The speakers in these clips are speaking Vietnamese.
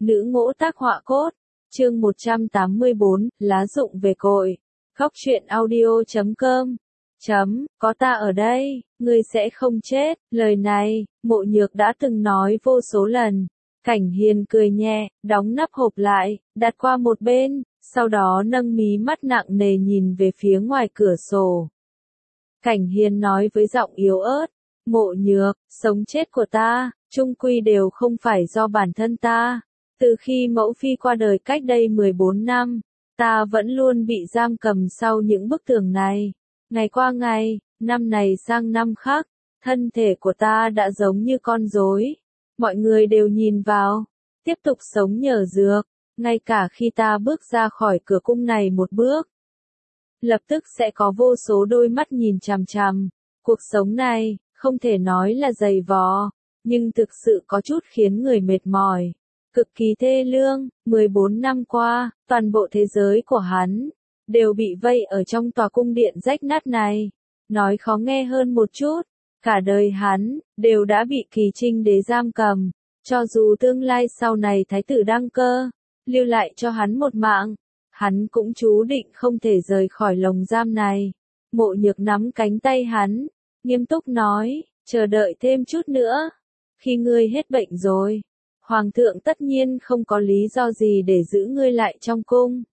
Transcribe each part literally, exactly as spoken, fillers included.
Nữ ngỗ tác họa cốt. Chương một trăm tám mươi bốn, lá rụng về cội. Góc truyện audio chấm com. Chấm, có ta ở đây, ngươi sẽ không chết. Lời này, Mộ Nhược đã từng nói vô số lần. Cảnh Hiền cười nhẹ, đóng nắp hộp lại, đặt qua một bên, sau đó nâng mí mắt nặng nề nhìn về phía ngoài cửa sổ. Cảnh Hiền nói với giọng yếu ớt, Mộ Nhược, sống chết của ta, chung quy đều không phải do bản thân ta. Từ khi mẫu phi qua đời cách đây mười bốn năm, ta vẫn luôn bị giam cầm sau những bức tường này. Ngày qua ngày, năm này sang năm khác, thân thể của ta đã giống như con rối. Mọi người đều nhìn vào, tiếp tục sống nhờ dược, ngay cả khi ta bước ra khỏi cửa cung này một bước. Lập tức sẽ có vô số đôi mắt nhìn chằm chằm. Cuộc sống này, không thể nói là dày vò, nhưng thực sự có chút khiến người mệt mỏi. Cực kỳ thê lương, mười bốn năm qua, toàn bộ thế giới của hắn, đều bị vây ở trong tòa cung điện rách nát này. Nói khó nghe hơn một chút, cả đời hắn, đều đã bị Kỳ Trinh đế giam cầm. Cho dù tương lai sau này thái tử đăng cơ, lưu lại cho hắn một mạng, hắn cũng chú định không thể rời khỏi lồng giam này. Mộ Nhược nắm cánh tay hắn, nghiêm túc nói, chờ đợi thêm chút nữa. Khi ngươi hết bệnh rồi, Hoàng thượng tất nhiên không có lý do gì để giữ ngươi lại trong cung.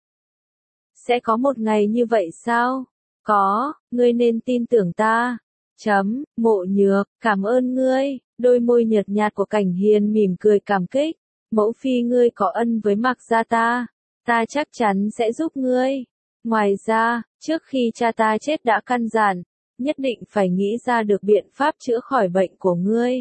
Sẽ có một ngày như vậy sao? Có, ngươi nên tin tưởng ta. Chấm, Mộ Nhược, cảm ơn ngươi. Đôi môi nhợt nhạt của Cảnh Hiền mỉm cười cảm kích. Mẫu phi ngươi có ân với Mạc gia ta, ta chắc chắn sẽ giúp ngươi. Ngoài ra, trước khi cha ta chết đã căn dặn, nhất định phải nghĩ ra được biện pháp chữa khỏi bệnh của ngươi.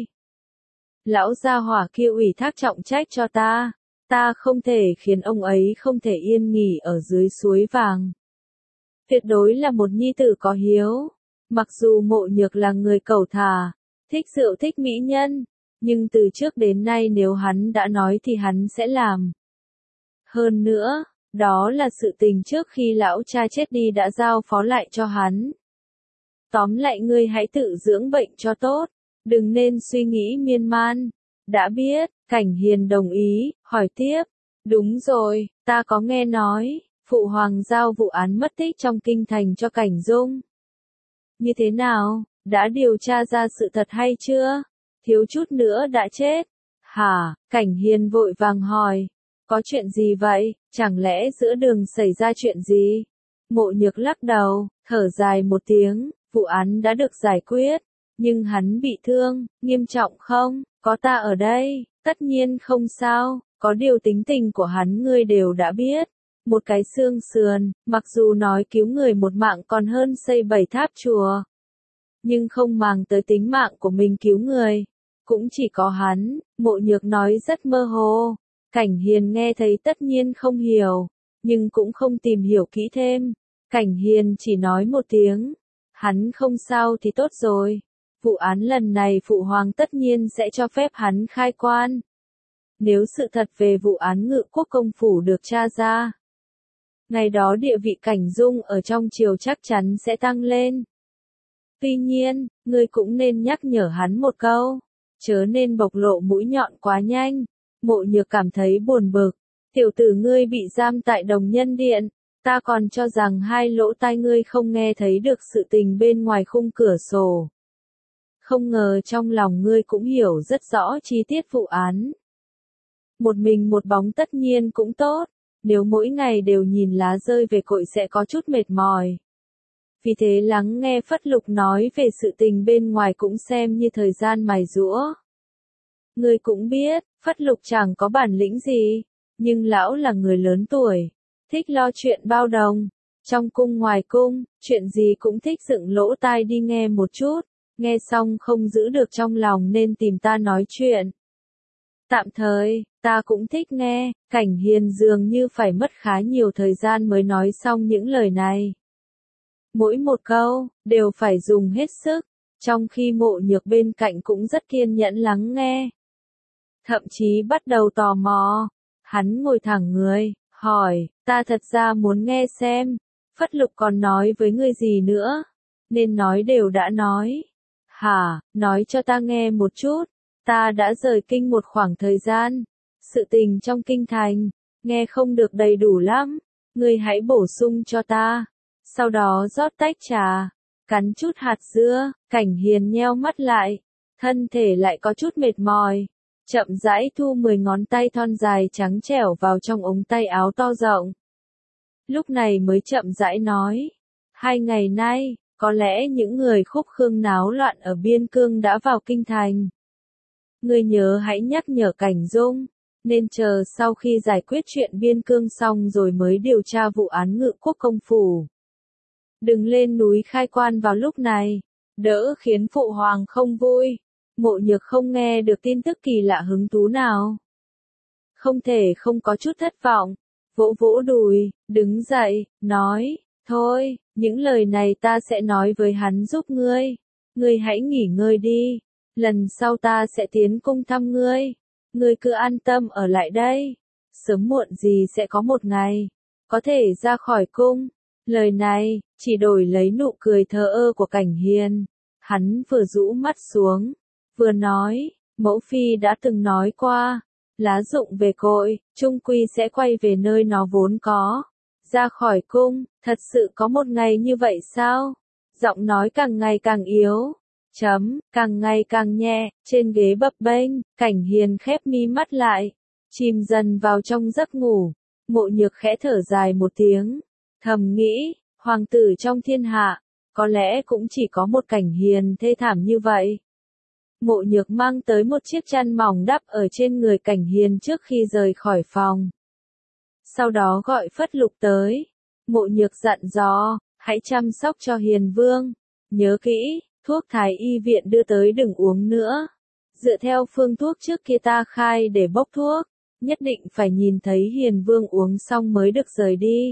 Lão gia hỏa kia ủy thác trọng trách cho ta, ta không thể khiến ông ấy không thể yên nghỉ ở dưới suối vàng. Tuyệt đối là một nhi tử có hiếu. Mặc dù Mộ Nhược là người cẩu thả, thích rượu thích mỹ nhân, nhưng từ trước đến nay nếu hắn đã nói thì hắn sẽ làm. Hơn nữa, đó là sự tình trước khi lão cha chết đi đã giao phó lại cho hắn. Tóm lại ngươi hãy tự dưỡng bệnh cho tốt, đừng nên suy nghĩ miên man. Đã biết, Cảnh Hiền đồng ý, hỏi tiếp. Đúng rồi, ta có nghe nói, Phụ Hoàng giao vụ án mất tích trong kinh thành cho Cảnh Dung. Như thế nào, đã điều tra ra sự thật hay chưa? Thiếu chút nữa đã chết. Hả? Cảnh Hiền vội vàng hỏi. Có chuyện gì vậy? Chẳng lẽ giữa đường xảy ra chuyện gì? Mộ Nhược lắc đầu, thở dài một tiếng, vụ án đã được giải quyết. Nhưng hắn bị thương, nghiêm trọng không? Có ta ở đây, tất nhiên không sao. Có điều tính tình của hắn ngươi đều đã biết. Một cái xương sườn, mặc dù nói cứu người một mạng còn hơn xây bảy tháp chùa. Nhưng không màng tới tính mạng của mình cứu người. Cũng chỉ có hắn. Mộ Nhược nói rất mơ hồ. Cảnh Hiền nghe thấy tất nhiên không hiểu, nhưng cũng không tìm hiểu kỹ thêm. Cảnh Hiền chỉ nói một tiếng, hắn không sao thì tốt rồi. Vụ án lần này Phụ Hoàng tất nhiên sẽ cho phép hắn khai quan. Nếu sự thật về vụ án Ngự Quốc công phủ được tra ra, ngày đó địa vị Cảnh Dung ở trong triều chắc chắn sẽ tăng lên. Tuy nhiên, ngươi cũng nên nhắc nhở hắn một câu, chớ nên bộc lộ mũi nhọn quá nhanh. Mộ Nhược cảm thấy buồn bực, tiểu tử ngươi bị giam tại Đồng Nhân Điện, ta còn cho rằng hai lỗ tai ngươi không nghe thấy được sự tình bên ngoài khung cửa sổ. Không ngờ trong lòng ngươi cũng hiểu rất rõ chi tiết vụ án. Một mình một bóng tất nhiên cũng tốt, nếu mỗi ngày đều nhìn lá rơi về cội sẽ có chút mệt mỏi. Vì thế lắng nghe Phất Lục nói về sự tình bên ngoài cũng xem như thời gian mài giũa. Ngươi cũng biết, Phất Lục chẳng có bản lĩnh gì, nhưng lão là người lớn tuổi, thích lo chuyện bao đồng. Trong cung ngoài cung, chuyện gì cũng thích dựng lỗ tai đi nghe một chút, nghe xong không giữ được trong lòng nên tìm ta nói chuyện. Tạm thời, ta cũng thích nghe. Cảnh Hiền dường như phải mất khá nhiều thời gian mới nói xong những lời này. Mỗi một câu, đều phải dùng hết sức, trong khi Mộ Nhược bên cạnh cũng rất kiên nhẫn lắng nghe. Thậm chí bắt đầu tò mò. Hắn ngồi thẳng người, hỏi, ta thật ra muốn nghe xem, Phất Lục còn nói với ngươi gì nữa? Nên nói đều đã nói. Hả, nói cho ta nghe một chút. Ta đã rời kinh một khoảng thời gian. sự tình trong kinh thành, nghe không được đầy đủ lắm, ngươi hãy bổ sung cho ta. Sau đó rót tách trà, cắn chút hạt dưa, Cảnh Hiền nheo mắt lại, thân thể lại có chút mệt mỏi, chậm rãi thu mười ngón tay thon dài trắng trẻo vào trong ống tay áo to rộng. Lúc này mới chậm rãi nói, hai ngày nay, có lẽ những người khúc khương náo loạn ở biên cương đã vào kinh thành. Ngươi nhớ hãy nhắc nhở Cảnh Dung, nên chờ sau khi giải quyết chuyện biên cương xong rồi mới điều tra vụ án Ngự Quốc công phủ. Đừng lên núi khai quan vào lúc này, đỡ khiến phụ hoàng không vui. Mộ Nhược không nghe được tin tức kỳ lạ hứng thú nào. Không thể không có chút thất vọng, vỗ vỗ đùi, đứng dậy, nói, thôi, những lời này ta sẽ nói với hắn giúp ngươi. Ngươi hãy nghỉ ngơi đi, lần sau ta sẽ tiến cung thăm ngươi. Ngươi cứ an tâm ở lại đây, sớm muộn gì sẽ có một ngày, có thể ra khỏi cung. Lời này, chỉ đổi lấy nụ cười thờ ơ của Cảnh Hiền. Hắn vừa rũ mắt xuống, vừa nói, mẫu phi đã từng nói qua, lá rụng về cội, chung quy sẽ quay về nơi nó vốn có. Ra khỏi cung, thật sự có một ngày như vậy sao? Giọng nói càng ngày càng yếu, chấm, càng ngày càng nhẹ, trên ghế bập bênh, Cảnh Hiền khép mí mắt lại, chìm dần vào trong giấc ngủ. Mộ Nhược khẽ thở dài một tiếng, thầm nghĩ, hoàng tử trong thiên hạ, có lẽ cũng chỉ có một Cảnh Hiền thê thảm như vậy. Mộ Nhược mang tới một chiếc chăn mỏng đắp ở trên người Cảnh Hiền trước khi rời khỏi phòng. Sau đó gọi Phất Lục tới. Mộ Nhược dặn dò, hãy chăm sóc cho Hiền Vương. Nhớ kỹ, thuốc thái y viện đưa tới đừng uống nữa. Dựa theo phương thuốc trước kia ta khai để bốc thuốc, nhất định phải nhìn thấy Hiền Vương uống xong mới được rời đi.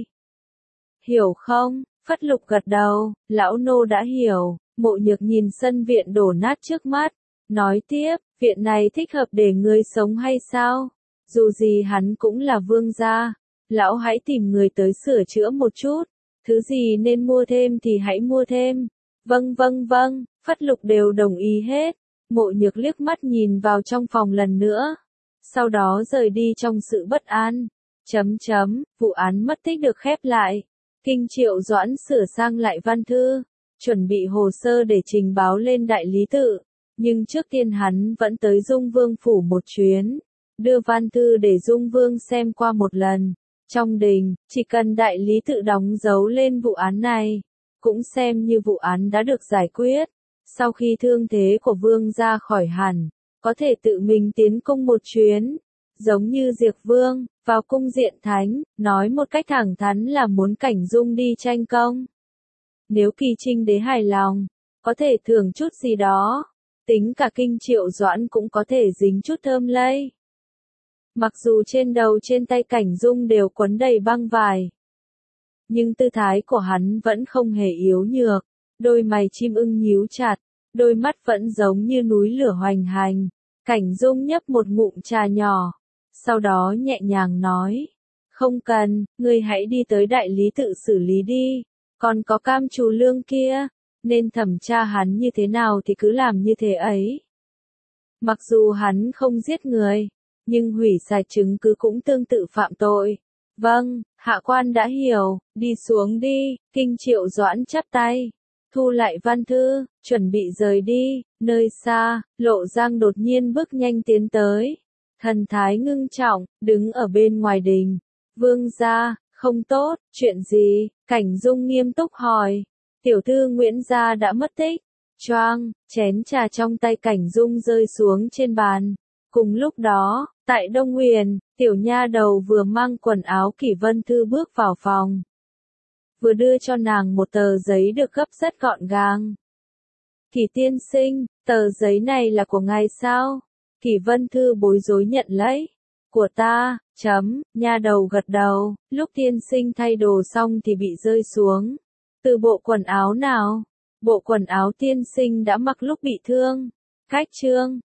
Hiểu không? Phất Lục gật đầu, lão nô đã hiểu. Mộ Nhược nhìn sân viện đổ nát trước mắt, nói tiếp, viện này thích hợp để ngươi sống hay sao? Dù gì hắn cũng là vương gia, lão hãy tìm người tới sửa chữa một chút, thứ gì nên mua thêm thì hãy mua thêm. Vâng vâng vâng, Phất Lục đều đồng ý hết. Mộ Nhược liếc mắt nhìn vào trong phòng lần nữa, sau đó rời đi trong sự bất an. Chấm chấm, vụ án mất tích được khép lại. Kinh Triệu Doãn sửa sang lại văn thư, chuẩn bị hồ sơ để trình báo lên đại lý tự. Nhưng trước tiên hắn vẫn tới Dung Vương phủ một chuyến, đưa văn thư để Dung Vương xem qua một lần. Trong đình, chỉ cần đại lý tự đóng dấu lên vụ án này, cũng xem như vụ án đã được giải quyết. Sau khi thương thế của Vương ra khỏi hẳn, có thể tự mình tiến cung một chuyến, giống như Diệp Vương, vào cung diện thánh, nói một cách thẳng thắn là muốn Cảnh Dung đi tranh công. Nếu Kỳ Trinh đế hài lòng, có thể thưởng chút gì đó. Tính cả Kinh Triệu Doãn cũng có thể dính chút thơm lây. Mặc dù trên đầu trên tay Cảnh Dung đều quấn đầy băng vải, nhưng tư thái của hắn vẫn không hề yếu nhược, đôi mày chim ưng nhíu chặt, đôi mắt vẫn giống như núi lửa hoành hành. Cảnh Dung nhấp một ngụm trà nhỏ, sau đó nhẹ nhàng nói, không cần, ngươi hãy đi tới đại lý tự xử lý đi, còn có Cam Trù Lương kia, nên thẩm tra hắn như thế nào thì cứ làm như thế ấy. Mặc dù hắn không giết người, nhưng hủy sạch chứng cứ cũng tương tự phạm tội. Vâng, hạ quan đã hiểu, đi xuống đi. Kinh Triệu Doãn chắp tay, thu lại văn thư, chuẩn bị rời đi. Nơi xa, Lộ Giang đột nhiên bước nhanh tiến tới, thần thái ngưng trọng, đứng ở bên ngoài đình. Vương gia, không tốt, chuyện gì? Cảnh Dung nghiêm túc hỏi. Tiểu thư Nguyễn gia đã mất tích. Choang, chén trà trong tay Cảnh Dung rơi xuống trên bàn. Cùng lúc đó, tại Đông Huyền, tiểu nha đầu vừa mang quần áo Kỷ Vân Thư bước vào phòng, vừa đưa cho nàng một tờ giấy được gấp rất gọn gàng. Kỷ tiên sinh, tờ giấy này là của ngài sao? Kỷ Vân Thư bối rối nhận lấy. Của ta, chấm, nha đầu gật đầu, lúc tiên sinh thay đồ xong thì bị rơi xuống. Từ bộ quần áo nào? Bộ quần áo tiên sinh đã mặc lúc bị thương. Cách chương